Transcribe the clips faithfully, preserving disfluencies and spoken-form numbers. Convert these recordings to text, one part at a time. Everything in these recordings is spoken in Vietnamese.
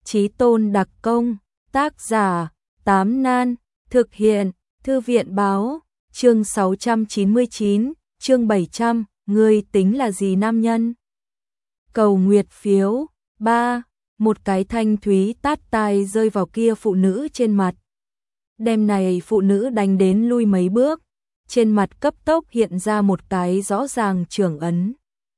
Chí tôn đặc công, tác giả, Tám Nan, thực hiện, Thư viện báo, chương sáu trăm chín mươi chín, chương bảy trăm, ngươi tính là gì nam nhân? Cầu nguyệt phiếu, ba, một cái thanh thúy tát tai rơi vào kia phụ nữ trên mặt. Đêm này phụ nữ đánh đến lui mấy bước, trên mặt cấp tốc hiện ra một cái rõ ràng trưởng ấn.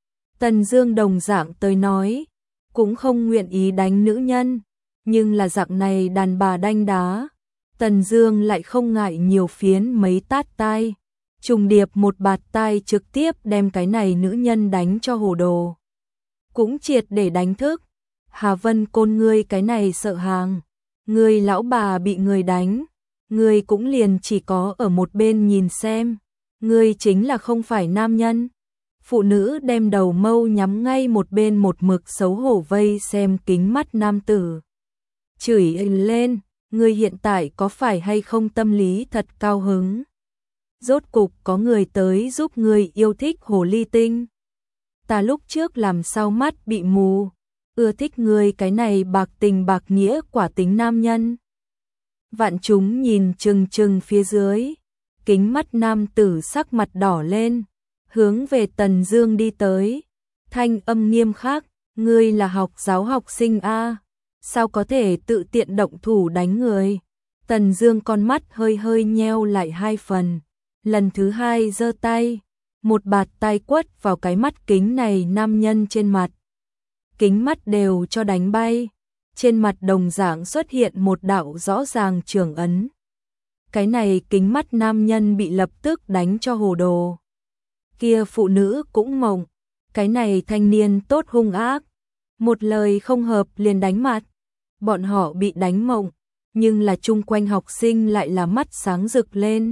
Tần Dương đồng dạng tới nói, cũng không nguyện ý đánh nữ nhân, nhưng là dạng này đàn bà đanh đá, Tần Dương lại không ngại nhiều phiến mấy tát tai, trùng điệp một bạt tai trực tiếp đem cái này nữ nhân đánh cho hồ đồ. Cũng triệt để đánh thức, Hà Vân Côn ngươi cái này sợ hàng, ngươi lão bà bị người đánh, ngươi cũng liền chỉ có ở một bên nhìn xem, ngươi chính là không phải nam nhân. Phụ nữ đem đầu mâu nhắm ngay một bên một mực xấu hổ vây xem kính mắt nam tử. Chửi lên, ngươi hiện tại có phải hay không tâm lý thật cao hứng? Rốt cục có người tới giúp ngươi yêu thích hồ ly tinh. Ta lúc trước làm sao mắt bị mù, ưa thích ngươi cái này bạc tình bạc nghĩa quả tính nam nhân. Vạn chúng nhìn chừng chừng phía dưới, kính mắt nam tử sắc mặt đỏ lên, hướng về Tần Dương đi tới, thanh âm nghiêm khắc, ngươi là học giáo học sinh a, sao có thể tự tiện động thủ đánh người? Tần Dương con mắt hơi hơi nheo lại hai phần, lần thứ hai giơ tay, một bạt tai quất vào cái mắt kính này nam nhân trên mặt. Kính mắt đều cho đánh bay, trên mặt đồng dạng xuất hiện một đạo rõ ràng trưởng ấn. Cái này kính mắt nam nhân bị lập tức đánh cho hồ đồ. Kia phụ nữ cũng ngộng, cái này thanh niên tốt hung ác, một lời không hợp liền đánh mặt. Bọn họ bị đánh mộng, nhưng là chung quanh học sinh lại là mắt sáng rực lên.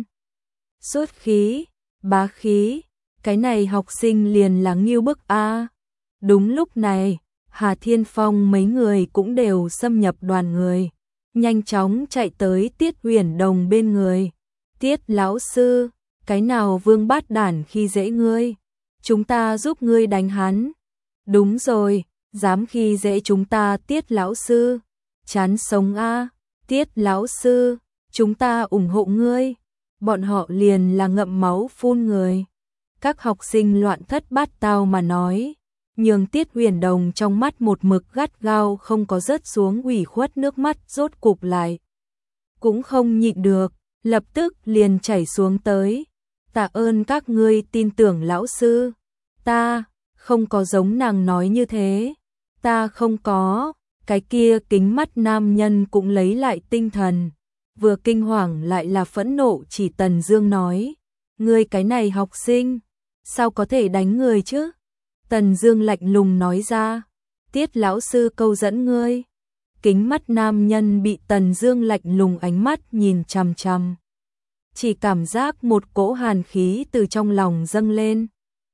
Sốt khí, bá khí, cái này học sinh liền là nghiêu bức a. Đúng lúc này, Hà Thiên Phong mấy người cũng đều xâm nhập đoàn người, nhanh chóng chạy tới Tiết Huyền Đồng bên người. Tiết lão sư, cái nào vương bát đản khi dễ ngươi, chúng ta giúp ngươi đánh hắn. Đúng rồi, dám khi dễ chúng ta Tiết lão sư, chán sống a. Tiết lão sư, chúng ta ủng hộ ngươi. Bọn họ liền là ngậm máu phun người. Các học sinh loạn thất bát tao mà nói, nhường Tiết Huyền Đồng trong mắt một mực gắt gao không có rớt xuống ủy khuất nước mắt rốt cục lại. Cũng không nhịn được, lập tức liền chảy xuống tới. Tạ ơn các ngươi tin tưởng lão sư. Ta, không có giống nàng nói như thế. Ta không có. Cái kia kính mắt nam nhân cũng lấy lại tinh thần. Vừa kinh hoàng lại là phẫn nộ chỉ Tần Dương nói. Ngươi cái này học sinh, sao có thể đánh người chứ? Tần Dương lạnh lùng nói ra. Tiết lão sư câu dẫn ngươi. Kính mắt nam nhân bị Tần Dương lạnh lùng ánh mắt nhìn chằm chằm. Chỉ cảm giác một cỗ hàn khí từ trong lòng dâng lên.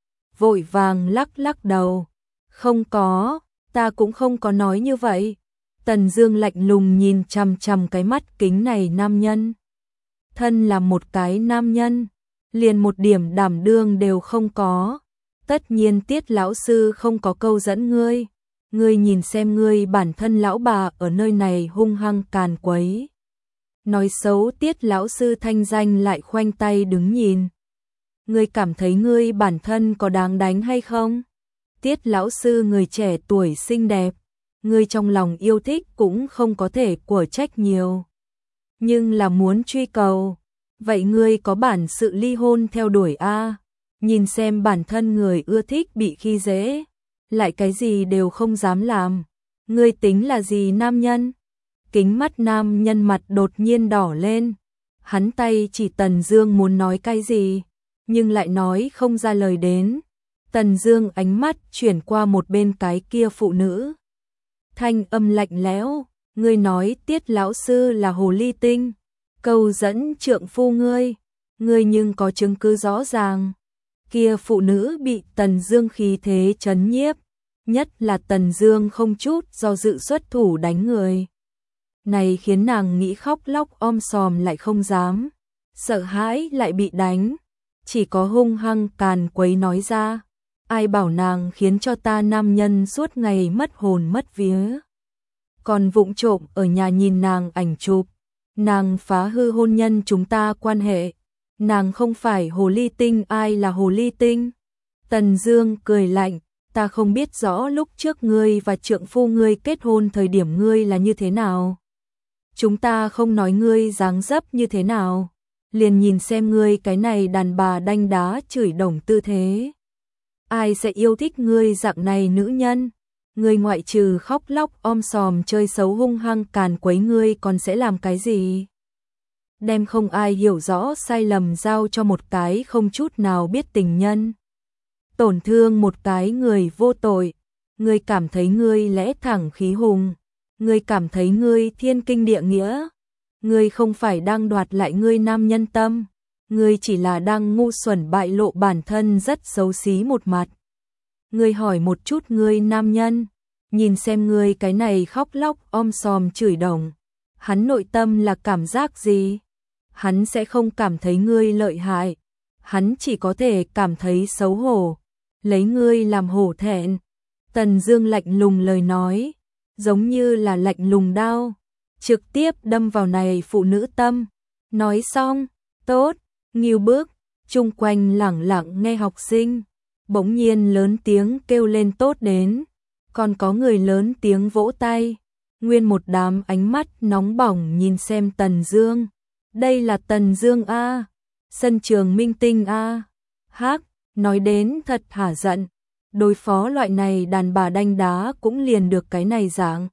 Vội vàng lắc lắc đầu. Không có, ta cũng không có nói như vậy. Tần Dương lạnh lùng nhìn chằm chằm cái mắt kính này nam nhân. Thân là một cái nam nhân, liền một điểm đảm đương đều không có. Tất nhiên Tiết lão sư không có câu dẫn ngươi. Ngươi nhìn xem ngươi bản thân lão bà ở nơi này hung hăng càn quấy. Nói xấu Tiết lão sư thanh danh lại khoanh tay đứng nhìn. Ngươi cảm thấy ngươi bản thân có đáng đánh hay không? Tiết lão sư người trẻ tuổi xinh đẹp, ngươi trong lòng yêu thích cũng không có thể của trách nhiều. Nhưng là muốn truy cầu, vậy ngươi có bản sự ly hôn theo đuổi a? Nhìn xem bản thân người ưa thích bị khi dễ, lại cái gì đều không dám làm. Ngươi tính là gì nam nhân? Kính mắt nam nhân mặt đột nhiên đỏ lên. Hắn tay chỉ Tần Dương muốn nói cái gì, nhưng lại nói không ra lời đến. Tần Dương ánh mắt chuyển qua một bên cái kia phụ nữ. Thanh âm lạnh lẽo, ngươi nói Tiết lão sư là hồ ly tinh, câu dẫn trượng phu ngươi, ngươi nhưng có chứng cứ rõ ràng. Kia phụ nữ bị Tần Dương khí thế chấn nhiếp, nhất là Tần Dương không chút do dự xuất thủ đánh người. Này khiến nàng nghĩ khóc lóc om sòm lại không dám, sợ hãi lại bị đánh, chỉ có hung hăng càn quấy nói ra. Ai bảo nàng khiến cho ta nam nhân suốt ngày mất hồn mất vía. còn vụng trộm ở nhà nhìn nàng ảnh chụp. Nàng phá hư hôn nhân chúng ta quan hệ. Nàng không phải hồ ly tinh, ai là hồ ly tinh? Tần Dương cười lạnh, ta không biết rõ lúc trước ngươi và trượng phu ngươi kết hôn thời điểm ngươi là như thế nào. Chúng ta không nói ngươi dáng dấp như thế nào, liền nhìn xem ngươi cái này đàn bà đanh đá chửi đồng tư thế. Ai sẽ yêu thích ngươi dạng này nữ nhân? Ngươi ngoại trừ khóc lóc om sòm chơi xấu hung hăng càn quấy ngươi còn sẽ làm cái gì? Đem không ai hiểu rõ sai lầm giao cho một cái không chút nào biết tình nhân. Tổn thương một cái người vô tội. Ngươi cảm thấy ngươi lẽ thẳng khí hùng. Ngươi cảm thấy ngươi thiên kinh địa nghĩa. Ngươi không phải đang đoạt lại ngươi nam nhân tâm. Ngươi chỉ là đang ngu xuẩn bại lộ bản thân rất xấu xí một mặt. Ngươi hỏi một chút ngươi nam nhân, nhìn xem ngươi cái này khóc lóc om sòm chửi đồng, hắn nội tâm là cảm giác gì? Hắn sẽ không cảm thấy ngươi lợi hại, hắn chỉ có thể cảm thấy xấu hổ, lấy ngươi làm hổ thẹn. Tần Dương lạnh lùng lời nói, giống như là lạnh lùng đao, trực tiếp đâm vào này phụ nữ tâm. Nói xong, tốt, nghêu bước, chung quanh lẳng lặng nghe học sinh. Bỗng nhiên lớn tiếng kêu lên tốt đến, còn có người lớn tiếng vỗ tay, nguyên một đám ánh mắt nóng bỏng nhìn xem Tần Dương. Đây là Tần Dương a, sân trường minh tinh a. Hắc, nói đến thật hả giận, đối phó loại này đàn bà đanh đá cũng liền được cái này dạng.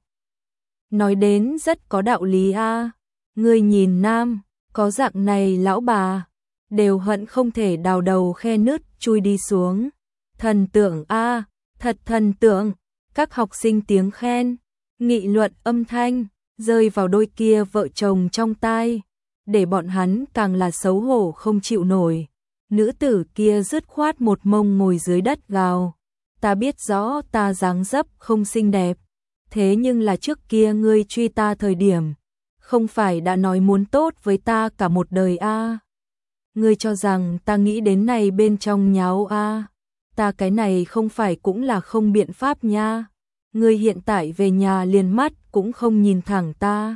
Nói đến rất có đạo lý a, ngươi nhìn nam, có dạng này lão bà, đều hận không thể đào đầu khe nứt chui đi xuống. Thần tượng a, thật thần tượng. Các học sinh tiếng khen, nghị luận âm thanh rơi vào đôi kia vợ chồng trong tai, để bọn hắn càng là xấu hổ không chịu nổi. Nữ tử kia dứt khoát một mông ngồi dưới đất gào, ta biết rõ ta dáng dấp không xinh đẹp, thế nhưng là trước kia ngươi truy ta thời điểm, không phải đã nói muốn tốt với ta cả một đời a? Ngươi cho rằng ta nghĩ đến này bên trong nháo a? Ta cái này không phải cũng là không biện pháp nha. Ngươi hiện tại về nhà liền mắt cũng không nhìn thẳng ta.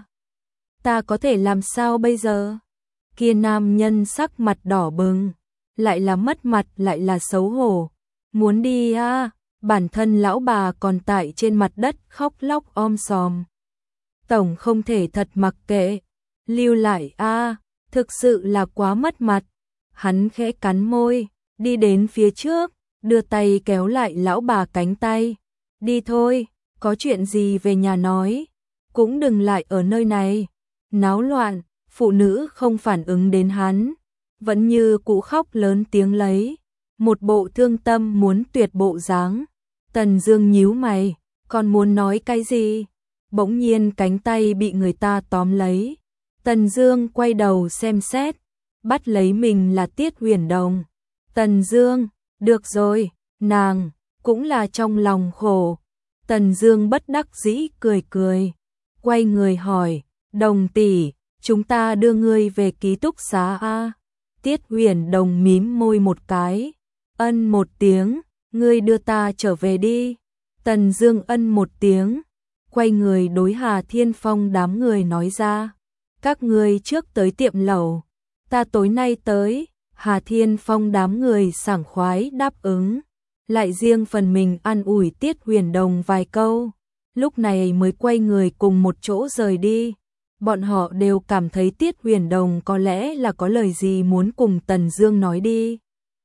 Ta có thể làm sao bây giờ? Kia nam nhân sắc mặt đỏ bừng, lại là mất mặt lại là xấu hổ. Muốn đi à, bản thân lão bà còn tại trên mặt đất khóc lóc om sòm. Tổng không thể thật mặc kệ, lưu lại à, thực sự là quá mất mặt. Hắn khẽ cắn môi, đi đến phía trước, đưa tay kéo lại lão bà cánh tay. Đi thôi, có chuyện gì về nhà nói, cũng đừng lại ở nơi này. Náo loạn, phụ nữ không phản ứng đến hắn, vẫn như cũ khóc lớn tiếng lấy, một bộ thương tâm muốn tuyệt bộ dáng. Tần Dương nhíu mày, còn muốn nói cái gì? Bỗng nhiên cánh tay bị người ta tóm lấy. Tần Dương quay đầu xem xét, bắt lấy mình là Tiết Huyền Đồng. Tần Dương, được rồi, nàng cũng là trong lòng khổ. Tần Dương bất đắc dĩ cười cười, quay người hỏi, Đồng tỷ, chúng ta đưa ngươi về ký túc xá a? Tiết Huyền Đồng mím môi một cái, ân một tiếng, ngươi đưa ta trở về đi. Tần Dương ân một tiếng, quay người đối Hà Thiên Phong đám người nói ra, các ngươi trước tới tiệm lẩu, ta tối nay tới. Hà Thiên Phong đám người sảng khoái đáp ứng, lại riêng phần mình an ủi Tiết Huyền Đồng vài câu, lúc này mới quay người cùng một chỗ rời đi. Bọn họ đều cảm thấy Tiết Huyền Đồng có lẽ là có lời gì muốn cùng Tần Dương nói đi.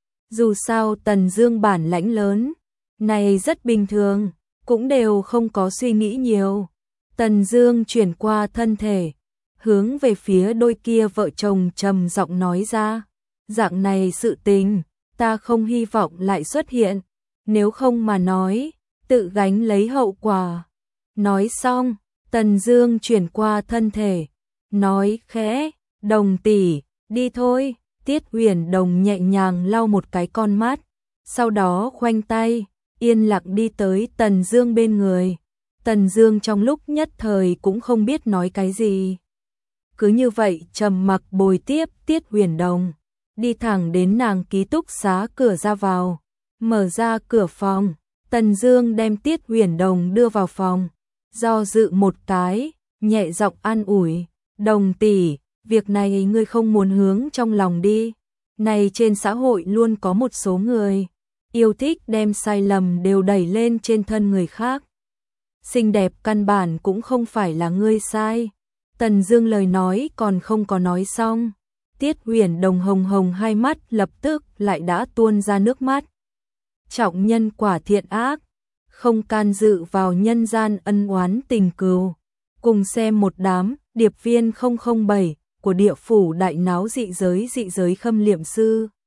Dù sao Tần Dương bản lãnh lớn, này rất bình thường, cũng đều không có suy nghĩ nhiều. Tần Dương chuyển qua thân thể, hướng về phía đôi kia vợ chồng trầm giọng nói ra, dạng này sự tình, ta không hy vọng lại xuất hiện, nếu không mà nói, tự gánh lấy hậu quả. Nói xong, Tần Dương chuyển qua thân thể, nói khẽ, Đồng tỷ, đi thôi. Tiết Huyền Đồng nhẹ nhàng lau một cái con mắt, sau đó khoanh tay, yên lặng đi tới Tần Dương bên người. Tần Dương trong lúc nhất thời cũng không biết nói cái gì, cứ như vậy trầm mặc bồi tiếp Tiết Huyền Đồng, đi thẳng đến nàng ký túc xá cửa ra vào. Mở ra cửa phòng, Tần Dương đem Tiết Huyền Đồng đưa vào phòng, do dự một cái, nhẹ giọng an ủi, Đồng tỷ, việc này ngươi không muốn hướng trong lòng đi. Này trên xã hội luôn có một số người yêu thích đem sai lầm đều đẩy lên trên thân người khác. Xinh đẹp căn bản cũng không phải là ngươi sai. Tần Dương lời nói còn không có nói xong, Tiết Huyền Đồng hồng hồng hai mắt lập tức lại đã tuôn ra nước mắt. Trọng nhân quả thiện ác, không can dự vào nhân gian ân oán tình cừu. Cùng xem một đám điệp viên không không bảy của địa phủ đại náo dị giới dị giới khâm liệm sư.